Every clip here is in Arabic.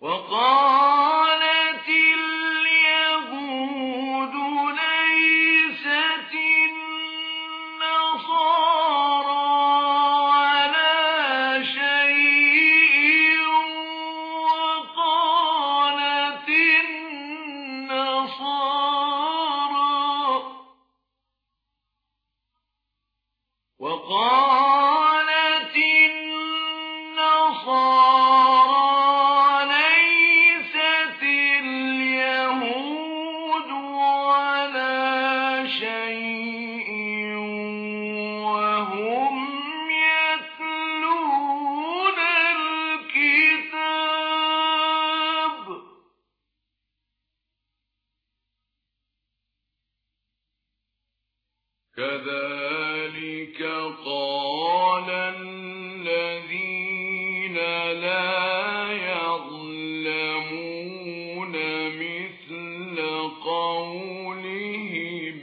وقالت اليهود ليست النصارى على شيء وقالت النصارى ليست اليهود على شيء وهم يتلون الكتاب كذلك قال الذين لا يعلمون مثل قولهم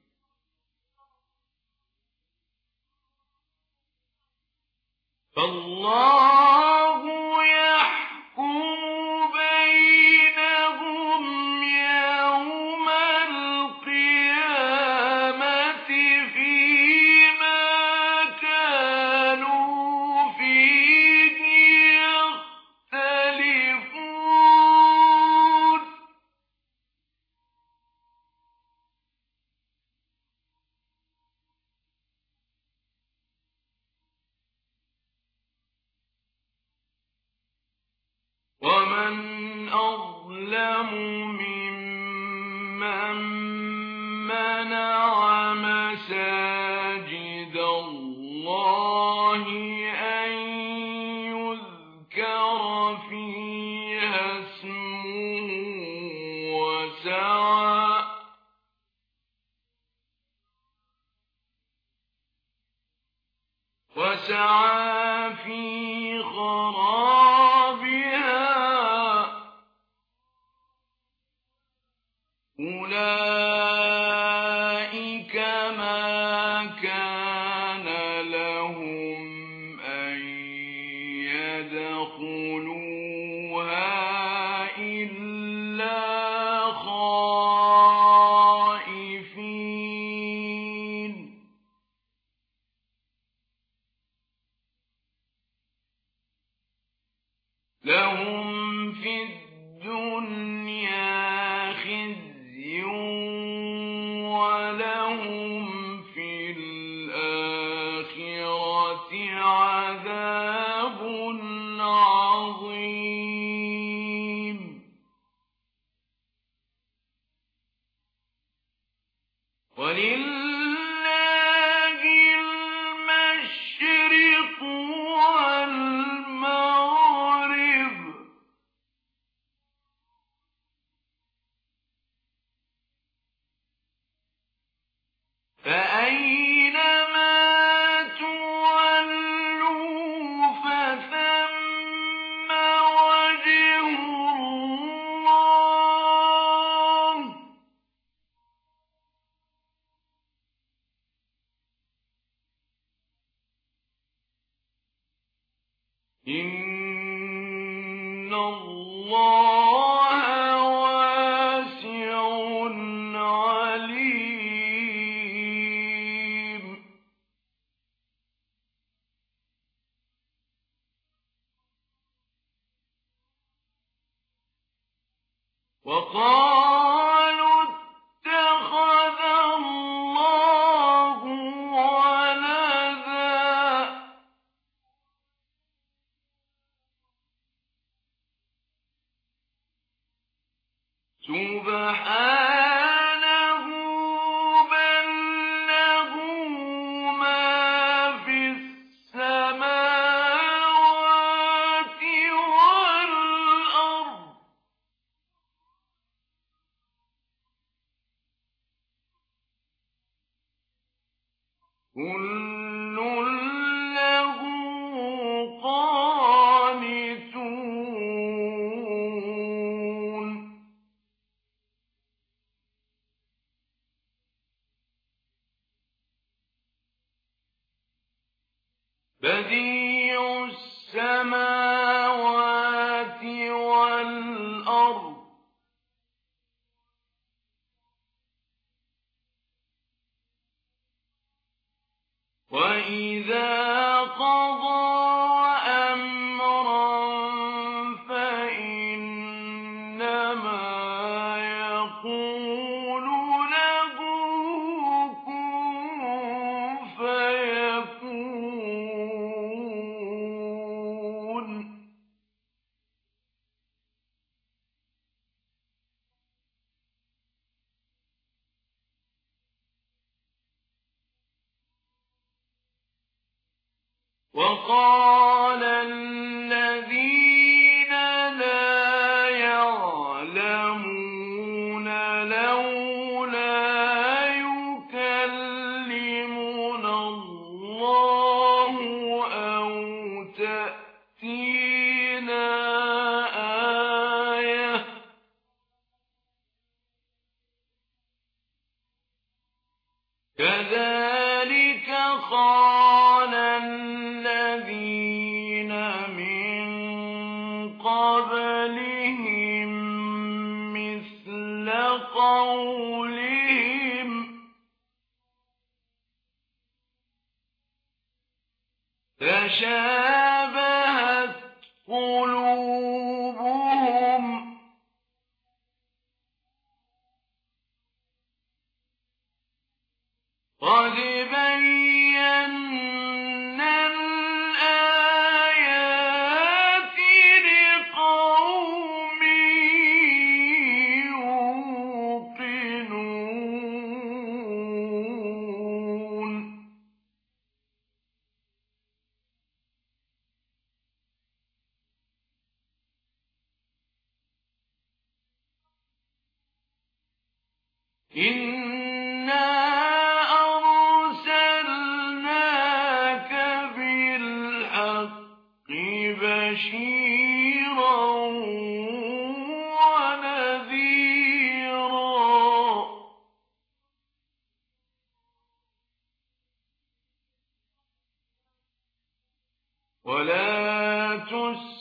فالله يحكم بينهم يوم القيامة فيما كانوا فيه يختلفون ومن أظلم ممن منع مساجد الله أن يذكر فيها اسمه وسعى في خرابها أولئك ما كان لهم أن يدخلوها إلا خائفين لهم في الدنيا خزي ولهم في الآخرة عذاب عظيم ولله المشرق والمغرب فأينما تولوا فثم وجه الله إن الله واسع عليم وقالوا اتخذ الله ولدا سبحانه بل له ما في السماوات والأرض كل له قانتون وَإِذَا قَضَىٰ أَمْرًا فَإِنَّمَا يَقُولُ لَهُ كُن فَيَكُونُ. وَقَالَ الَّذِينَ لَا يَعْلَمُونَ لَوْلَا يُكَلِّمُنَا اللَّهُ أَوْ تَأْتِينَا آيَةٌ ۗ كَذَٰلِكَ قَالَ الَّذِينَ مِن قَبْلِهِم مِّثْلَ قَوْلِهِمْ ۘ تَشَابَهَتْ قُلُوبُهُمْ ۗ قَدْ بَيَّنَّا الْآيَاتِ لِقَوْمٍ يُوقِنُونَ. إِنَّا أَرْسَلْنَاكَ بِالْحَقِّ بَشِيرًا وَنَذِيرًا وَلَا تُسْأَلُ